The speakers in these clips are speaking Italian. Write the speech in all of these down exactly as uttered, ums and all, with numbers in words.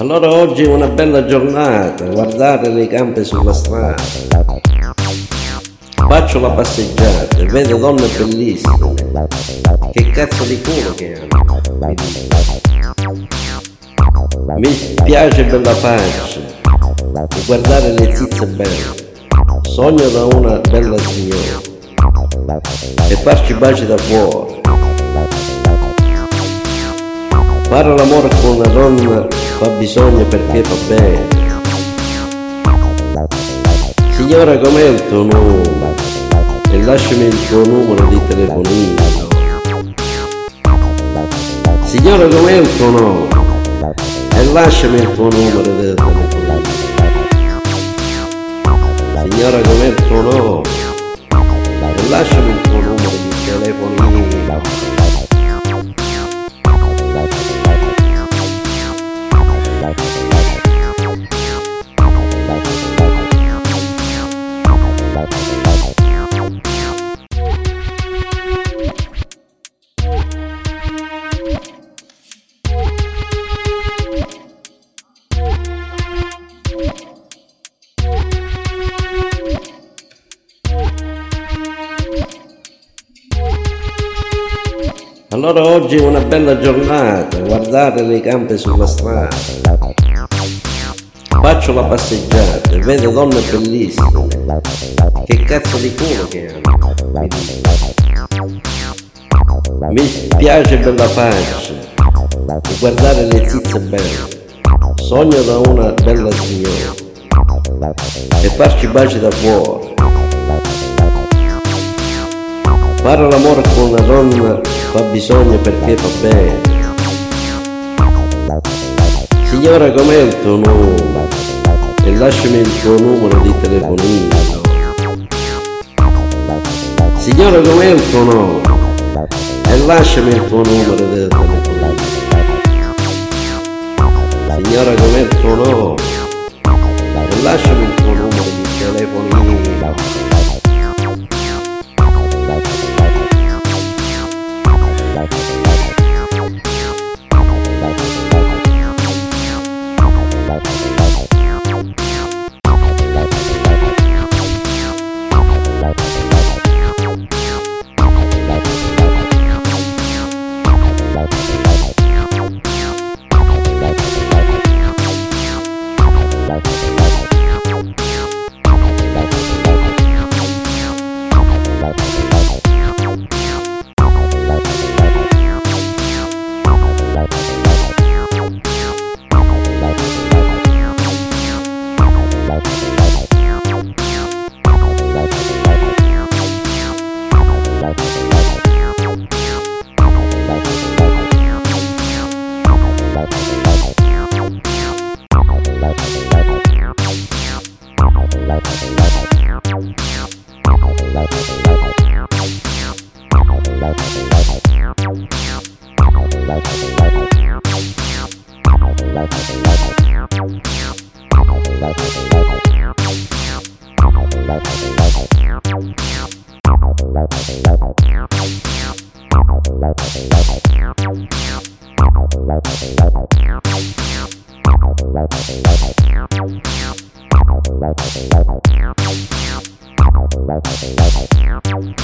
Allora oggi è una bella giornata, guardare le campe sulla strada. Faccio la passeggiata e vedo donne bellissime. Che cazzo di culo che hanno, mi dico. Mi piace bella faccia e guardare le zizze belle. Sogno da una bella signora e farci baci da cuore. Fare l'amore con una donna fa bisogno perché fa bene. Signora, com'è il tuo nome? E lasciami il tuo numero di telefonino. Signora, com'è il tuo nome? E lasciami il tuo numero di telefonino. Signora, com'è il tuo nome? E lasciami il tuo numero di telefonino. Allora oggi è una bella giornata, guardare le campe sulla strada. Faccio la passeggiata e vedo donne bellissime. Che cazzo di culo che hanno, mi dico. Mi piace bella faccia e guardare le zizze belle. Sogno da una bella signora e farci baci da cuore. Fare l'amore con una donna fa bisogno perché fa bene. Signora, com'è il tuo nome? E lasciami il tuo numero di telefonino. Signora, com'è il tuo nome? E lasciami il tuo numero di telefonino. Signora, com'è il tuo nome? E lasciami il tuo numero di telefonino.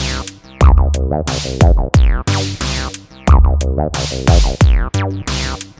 Thank you.